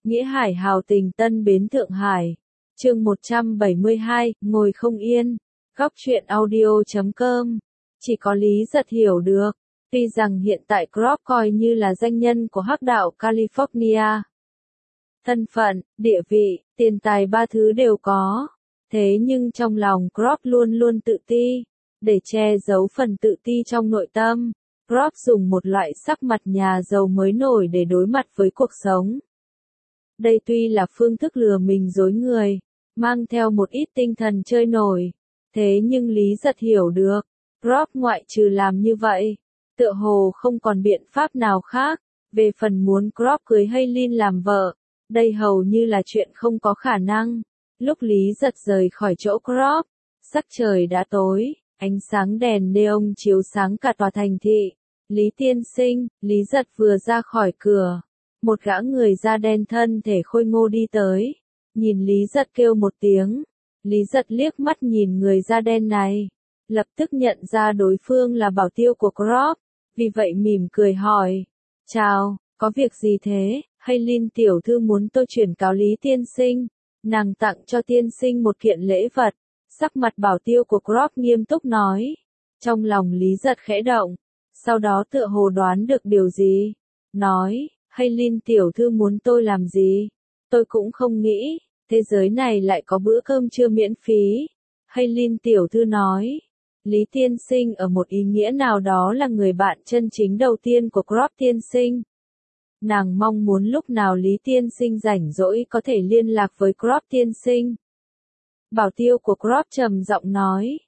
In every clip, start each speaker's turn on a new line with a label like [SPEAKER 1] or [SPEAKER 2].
[SPEAKER 1] Nghĩa Hải hào tình Tân Bến Thượng Hải. Chương 172, ngồi không yên. Góc truyện audio.com. Chỉ có Lý Giật hiểu được. Tuy rằng hiện tại Crop coi như là danh nhân của hắc đạo California. Thân phận, địa vị, tiền tài ba thứ đều có. Thế nhưng trong lòng Crop luôn luôn tự ti. Để che giấu phần tự ti trong nội tâm, Crop dùng một loại sắc mặt nhà giàu mới nổi để đối mặt với cuộc sống. Đây tuy là phương thức lừa mình dối người, mang theo một ít tinh thần chơi nổi. Thế nhưng Lý Giật hiểu được, Crop ngoại trừ làm như vậy, tựa hồ không còn biện pháp nào khác. Về phần muốn Crop cưới Haylin làm vợ, đây hầu như là chuyện không có khả năng. Lúc Lý Giật rời khỏi chỗ Crop, sắc trời đã tối, ánh sáng đèn neon chiếu sáng cả tòa thành thị. Lý tiên sinh, Lý Giật vừa ra khỏi cửa, một gã người da đen thân thể khôi ngô đi tới. Nhìn Lý Giật kêu một tiếng, Lý Giật liếc mắt nhìn người da đen này, lập tức nhận ra đối phương là bảo tiêu của Crop, vì vậy mỉm cười hỏi, chào, có việc gì thế? Haylin tiểu thư muốn tôi chuyển cáo Lý tiên sinh, nàng tặng cho tiên sinh một kiện lễ vật. Sắc mặt bảo tiêu của Crop nghiêm túc nói. Trong lòng Lý Giật khẽ động, sau đó tựa hồ đoán được điều gì. Nói, Haylin tiểu thư muốn tôi làm gì? Tôi cũng không nghĩ, thế giới này lại có bữa cơm trưa miễn phí. Haylin tiểu thư nói, Lý tiên sinh ở một ý nghĩa nào đó là người bạn chân chính đầu tiên của Crop tiên sinh. Nàng mong muốn lúc nào Lý tiên sinh rảnh rỗi có thể liên lạc với Crop tiên sinh. Bảo tiêu của Crop trầm giọng nói,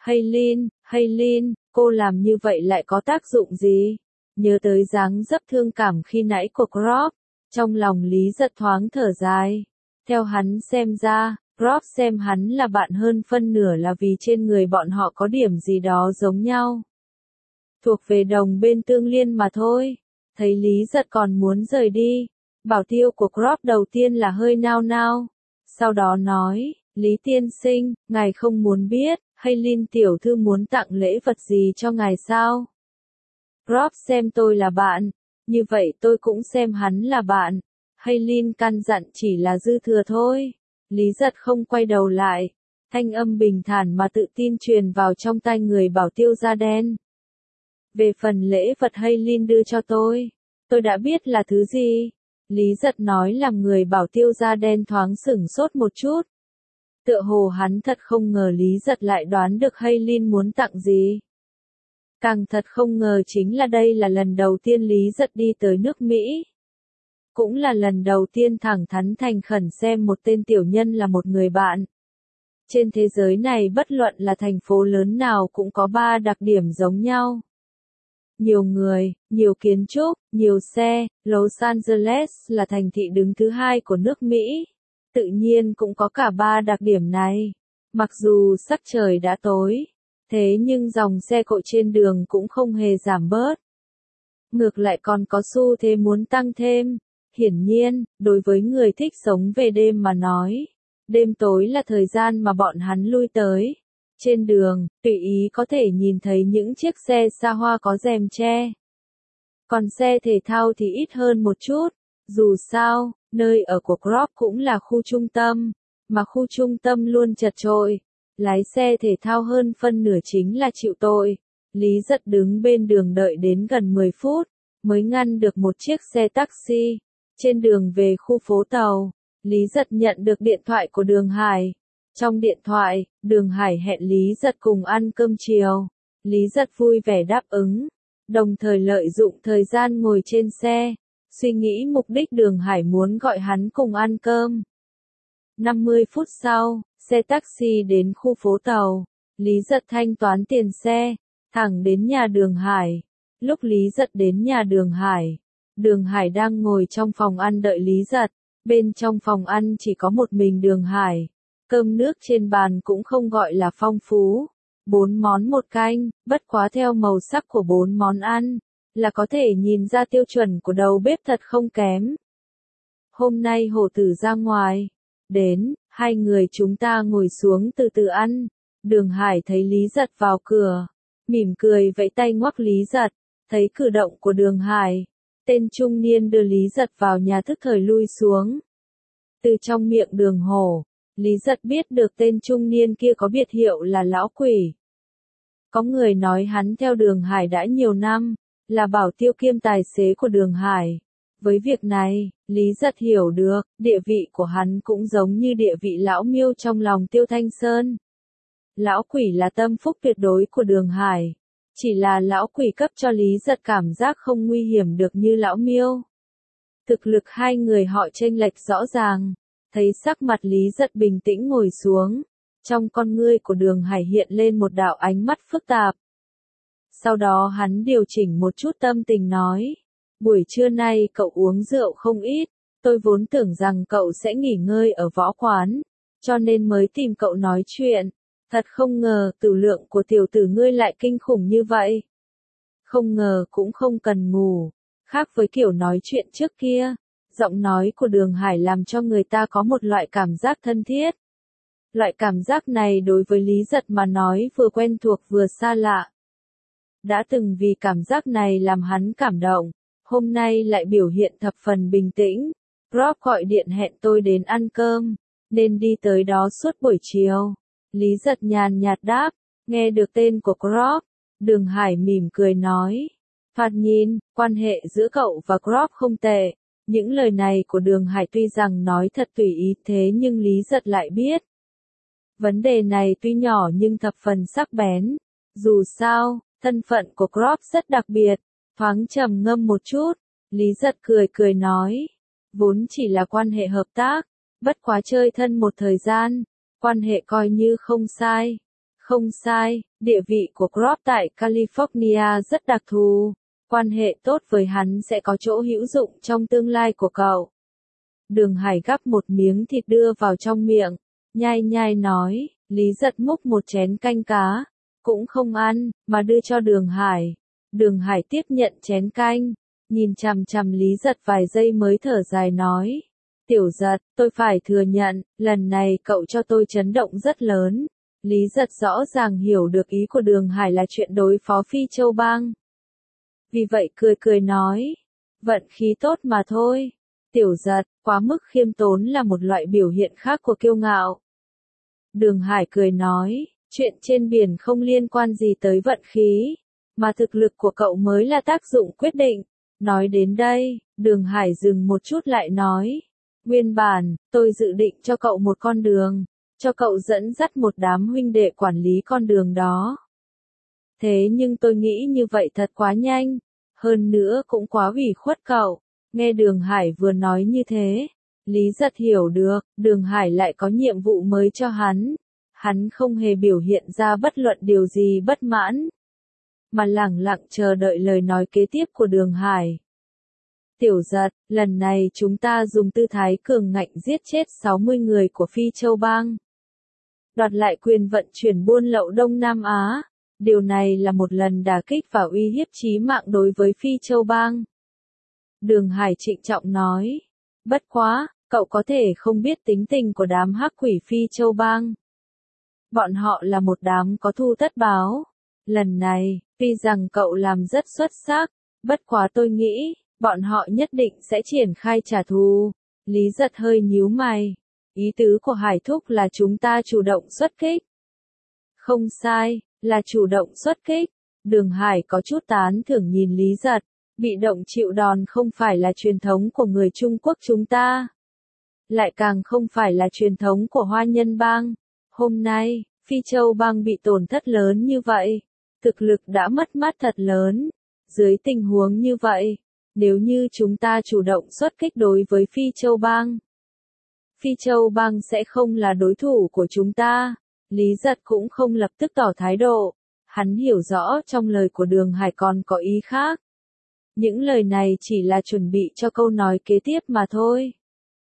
[SPEAKER 1] Haylin, cô làm như vậy lại có tác dụng gì? Nhớ tới dáng dấp thương cảm khi nãy của Crop, trong lòng Lý Giật thoáng thở dài. Theo hắn xem ra, Crop xem hắn là bạn hơn phân nửa là vì trên người bọn họ có điểm gì đó giống nhau. Thuộc về đồng bên tương liên mà thôi. Thấy Lý Giật còn muốn rời đi, bảo tiêu của Crop đầu tiên là hơi nao nao. Sau đó nói, Lý tiên sinh, ngài không muốn biết, Haylin tiểu thư muốn tặng lễ vật gì cho ngài sao? Crop xem tôi là bạn, như vậy tôi cũng xem hắn là bạn. Haylin căn dặn chỉ là dư thừa thôi. Lý Giật không quay đầu lại, thanh âm bình thản mà tự tin truyền vào trong tai người bảo tiêu da đen. Về phần lễ vật Haylin đưa cho tôi đã biết là thứ gì. Lý Giật nói làm người bảo tiêu da đen thoáng sửng sốt một chút. Tựa hồ hắn thật không ngờ Lý Giật lại đoán được Haylin muốn tặng gì. Càng thật không ngờ chính là đây là lần đầu tiên Lý Giật đi tới nước Mỹ. Cũng là lần đầu tiên thẳng thắn thành khẩn xem một tên tiểu nhân là một người bạn. Trên thế giới này bất luận là thành phố lớn nào cũng có 3 đặc điểm giống nhau. Nhiều người, nhiều kiến trúc, nhiều xe, Los Angeles là thành thị đứng thứ 2 của nước Mỹ. Tự nhiên cũng có cả 3 đặc điểm này. Mặc dù sắc trời đã tối, thế nhưng dòng xe cộ trên đường cũng không hề giảm bớt. Ngược lại còn có xu thế muốn tăng thêm. Hiển nhiên, đối với người thích sống về đêm mà nói, đêm tối là thời gian mà bọn hắn lui tới. Trên đường, tùy ý có thể nhìn thấy những chiếc xe xa hoa có rèm che. Còn xe thể thao thì ít hơn một chút. Dù sao, nơi ở của Crop cũng là khu trung tâm, mà khu trung tâm luôn chật chội. Lái xe thể thao hơn phân nửa chính là chịu tội. Lý Giật đứng bên đường đợi đến gần 10 phút, mới ngăn được một chiếc xe taxi. Trên đường về khu phố tàu, Lý Giật nhận được điện thoại của Đường Hải. Trong điện thoại, Đường Hải hẹn Lý Giật cùng ăn cơm chiều. Lý Giật vui vẻ đáp ứng, đồng thời lợi dụng thời gian ngồi trên xe, suy nghĩ mục đích Đường Hải muốn gọi hắn cùng ăn cơm. 50 phút sau, xe taxi đến khu phố tàu. Lý Giật thanh toán tiền xe, thẳng đến nhà Đường Hải. Lúc Lý Giật đến nhà Đường Hải đang ngồi trong phòng ăn đợi Lý Giật. Bên trong phòng ăn chỉ có một mình Đường Hải. Cơm nước trên bàn cũng không gọi là phong phú. 4 món một canh, bất quá theo màu sắc của 4 món ăn, là có thể nhìn ra tiêu chuẩn của đầu bếp thật không kém. Hôm nay hổ tử ra ngoài. Đến, 2 người chúng ta ngồi xuống từ từ ăn. Đường Hải thấy Lý Giật vào cửa, mỉm cười vẫy tay ngoắc Lý Giật. Thấy cử động của Đường Hải, tên trung niên đưa Lý Giật vào nhà thức thời lui xuống. Từ trong miệng Đường Hổ, Lý Giật biết được tên trung niên kia có biệt hiệu là Lão Quỷ. Có người nói hắn theo Đường Hải đã nhiều năm, là bảo tiêu kiêm tài xế của Đường Hải. Với việc này, Lý Giật hiểu được, địa vị của hắn cũng giống như địa vị Lão Miêu trong lòng Tiêu Thanh Sơn. Lão Quỷ là tâm phúc tuyệt đối của Đường Hải. Chỉ là Lão Quỷ cấp cho Lý Giật cảm giác không nguy hiểm được như Lão Miêu. Thực lực hai người họ chênh lệch rõ ràng. Thấy sắc mặt Lý Giật bình tĩnh ngồi xuống. Trong con ngươi của Đường Hải hiện lên một đạo ánh mắt phức tạp. Sau đó hắn điều chỉnh một chút tâm tình nói. Buổi trưa nay cậu uống rượu không ít. Tôi vốn tưởng rằng cậu sẽ nghỉ ngơi ở võ quán. Cho nên mới tìm cậu nói chuyện. Thật không ngờ tử lượng của tiểu tử ngươi lại kinh khủng như vậy. Không ngờ cũng không cần ngủ. Khác với kiểu nói chuyện trước kia. Giọng nói của Đường Hải làm cho người ta có một loại cảm giác thân thiết. Loại cảm giác này đối với Lý Giật mà nói vừa quen thuộc vừa xa lạ. Đã từng vì cảm giác này làm hắn cảm động, hôm nay lại biểu hiện thập phần bình tĩnh. Rob gọi điện hẹn tôi đến ăn cơm, nên đi tới đó suốt buổi chiều. Lý Giật nhàn nhạt đáp, nghe được tên của Rob, Đường Hải mỉm cười nói. Thoạt nhìn, quan hệ giữa cậu và Rob không tệ. Những lời này của Đường Hải tuy rằng nói thật tùy ý thế nhưng Lý Giật lại biết. Vấn đề này tuy nhỏ nhưng thập phần sắc bén. Dù sao, thân phận của Rob rất đặc biệt. Thoáng trầm ngâm một chút, Lý Giật cười nói. Vốn chỉ là quan hệ hợp tác, bất quá chơi thân một thời gian, quan hệ coi như không sai. Không sai, địa vị của Rob tại California rất đặc thù. Quan hệ tốt với hắn sẽ có chỗ hữu dụng trong tương lai của cậu. Đường Hải gắp một miếng thịt đưa vào trong miệng, nhai nhai nói, Lý Giật múc một chén canh cá, cũng không ăn, mà đưa cho Đường Hải. Đường Hải tiếp nhận chén canh, nhìn chằm chằm Lý Giật vài giây mới thở dài nói, Tiểu Giật, tôi phải thừa nhận, lần này cậu cho tôi chấn động rất lớn. Lý Giật rõ ràng hiểu được ý của Đường Hải là chuyện đối phó Phi Châu Bang. Vì vậy cười nói, vận khí tốt mà thôi. Tiểu Giật, quá mức khiêm tốn là một loại biểu hiện khác của kiêu ngạo. Đường Hải cười nói, chuyện trên biển không liên quan gì tới vận khí, mà thực lực của cậu mới là tác dụng quyết định. Nói đến đây, Đường Hải dừng một chút lại nói, nguyên bản, tôi dự định cho cậu một con đường, cho cậu dẫn dắt một đám huynh đệ quản lý con đường đó. Thế nhưng tôi nghĩ như vậy thật quá nhanh, hơn nữa cũng quá ủy khuất cậu. Nghe Đường Hải vừa nói như thế, Lý Giật hiểu được, Đường Hải lại có nhiệm vụ mới cho hắn. Hắn không hề biểu hiện ra bất luận điều gì bất mãn, mà lẳng lặng chờ đợi lời nói kế tiếp của Đường Hải. Tiểu Giật, lần này chúng ta dùng tư thái cường ngạnh giết chết 60 người của Phi Châu Bang. Đoạt lại quyền vận chuyển buôn lậu Đông Nam Á. Điều này là một lần đả kích và uy hiếp chí mạng đối với Phi Châu Bang. Đường Hải trịnh trọng nói. Bất quá, cậu có thể không biết tính tình của đám hắc quỷ Phi Châu Bang. Bọn họ là một đám có thù tất báo. Lần này, tuy rằng cậu làm rất xuất sắc, bất quá tôi nghĩ, bọn họ nhất định sẽ triển khai trả thù. Lý Giật hơi nhíu mày. Ý tứ của Hải Thúc là chúng ta chủ động xuất kích. Không sai, là chủ động xuất kích. Đường Hải có chút tán thưởng nhìn Lý Giật. Bị động chịu đòn không phải là truyền thống của người Trung Quốc chúng ta. Lại càng không phải là truyền thống của Hoa Nhân Bang. Hôm nay, Phi Châu Bang bị tổn thất lớn như vậy. Thực lực đã mất mát thật lớn. Dưới tình huống như vậy, nếu như chúng ta chủ động xuất kích đối với Phi Châu Bang, Phi Châu Bang sẽ không là đối thủ của chúng ta. Lý Giật cũng không lập tức tỏ thái độ. Hắn hiểu rõ trong lời của Đường Hải còn có ý khác. Những lời này chỉ là chuẩn bị cho câu nói kế tiếp mà thôi.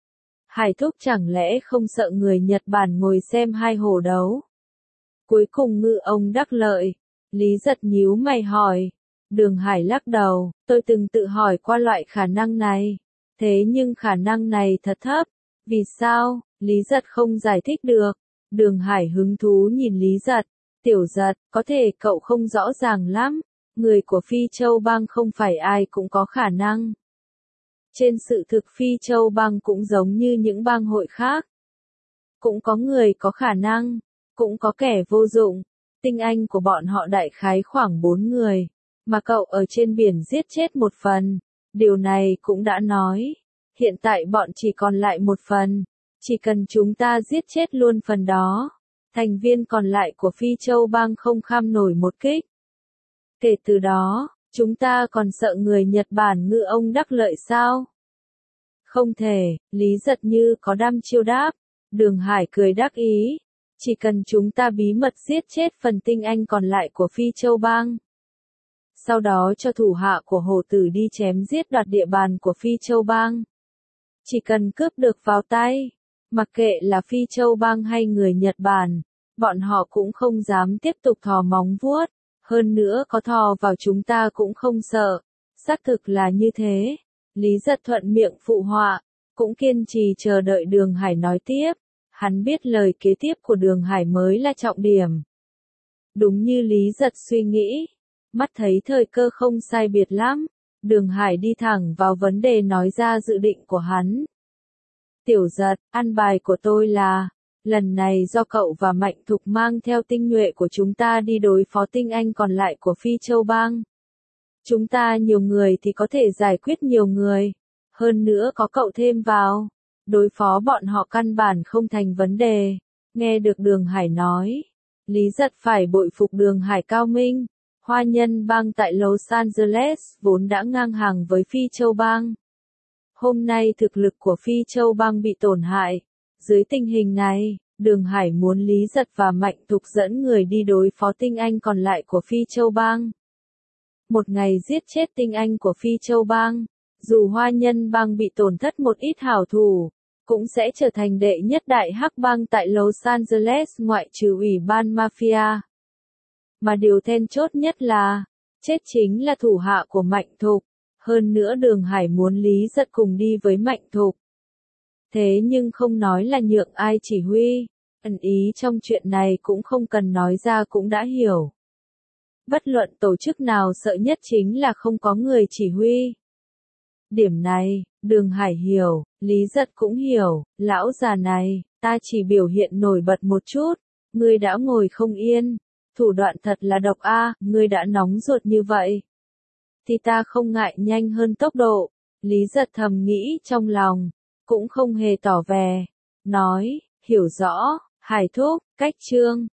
[SPEAKER 1] Hải Thúc chẳng lẽ không sợ người Nhật Bản ngồi xem hai hổ đấu? Cuối cùng ngư ông đắc lợi. Lý Giật nhíu mày hỏi. Đường Hải lắc đầu, tôi từng tự hỏi qua loại khả năng này. Thế nhưng khả năng này thật thấp. Vì sao? Lý Giật không giải thích được. Đường Hải hứng thú nhìn Lý Giật. Tiểu Giật, có thể cậu không rõ ràng lắm. Người của Phi Châu Bang không phải ai cũng có khả năng. Trên sự thực Phi Châu bang cũng giống như những bang hội khác. Cũng có người có khả năng, cũng có kẻ vô dụng. Tinh anh của bọn họ đại khái khoảng 4 người, mà cậu ở trên biển giết chết một phần. Điều này cũng đã nói, hiện tại bọn chỉ còn lại một phần, chỉ cần chúng ta giết chết luôn phần đó, thành viên còn lại của Phi Châu bang không kham nổi một kích. Kể từ đó, chúng ta còn sợ người Nhật Bản ngư ông đắc lợi sao? Không thể, Lý Giật Như có đăm chiêu đáp. Đường Hải cười đắc ý. Chỉ cần chúng ta bí mật giết chết phần tinh anh còn lại của Phi Châu bang. Sau đó cho thủ hạ của Hồ Tử đi chém giết đoạt địa bàn của Phi Châu bang. Chỉ cần cướp được vào tay, mặc kệ là Phi Châu bang hay người Nhật Bản, bọn họ cũng không dám tiếp tục thò móng vuốt. Hơn nữa có thò vào chúng ta cũng không sợ. Xác thực là như thế. Lý Giật thuận miệng phụ họa, cũng kiên trì chờ đợi Đường Hải nói tiếp. Hắn biết lời kế tiếp của Đường Hải mới là trọng điểm. Đúng như Lý Giật suy nghĩ, mắt thấy thời cơ không sai biệt lắm, Đường Hải đi thẳng vào vấn đề nói ra dự định của hắn. Tiểu Giật, ăn bài của tôi là, lần này do cậu và Mạnh Thục mang theo tinh nhuệ của chúng ta đi đối phó tinh anh còn lại của Phi Châu bang. Chúng ta nhiều người thì có thể giải quyết nhiều người, hơn nữa có cậu thêm vào, đối phó bọn họ căn bản không thành vấn đề. Nghe được Đường Hải nói, Lý Giật phải bội phục Đường Hải cao minh. Hoa Nhân bang tại Los Angeles vốn đã ngang hàng với Phi Châu bang. Hôm nay thực lực của Phi Châu bang bị tổn hại. Dưới tình hình này, Đường Hải muốn Lý Giật và Mạnh Thục dẫn người đi đối phó tinh anh còn lại của Phi Châu bang. Một ngày giết chết tinh anh của Phi Châu bang, dù Hoa Nhân bang bị tổn thất một ít hảo thủ, cũng sẽ trở thành đệ nhất đại hắc bang tại Los Angeles ngoại trừ ủy ban mafia. Mà điều then chốt nhất là, chết chính là thủ hạ của Mạnh Thục. Hơn nữa Đường Hải muốn Lý Giật cùng đi với Mạnh Thục. Thế nhưng không nói là nhượng ai chỉ huy, ẩn ý trong chuyện này cũng không cần nói ra cũng đã hiểu. Bất luận tổ chức nào sợ nhất chính là không có người chỉ huy. Điểm này, Đường Hải hiểu, Lý Giật cũng hiểu, lão già này, ta chỉ biểu hiện nổi bật một chút, ngươi đã ngồi không yên, thủ đoạn thật là độc a, ngươi đã nóng ruột như vậy. Thì ta không ngại nhanh hơn tốc độ, Lý Giật thầm nghĩ trong lòng, cũng không hề tỏ vẻ, nói, hiểu rõ, Hải thúc, cách chương.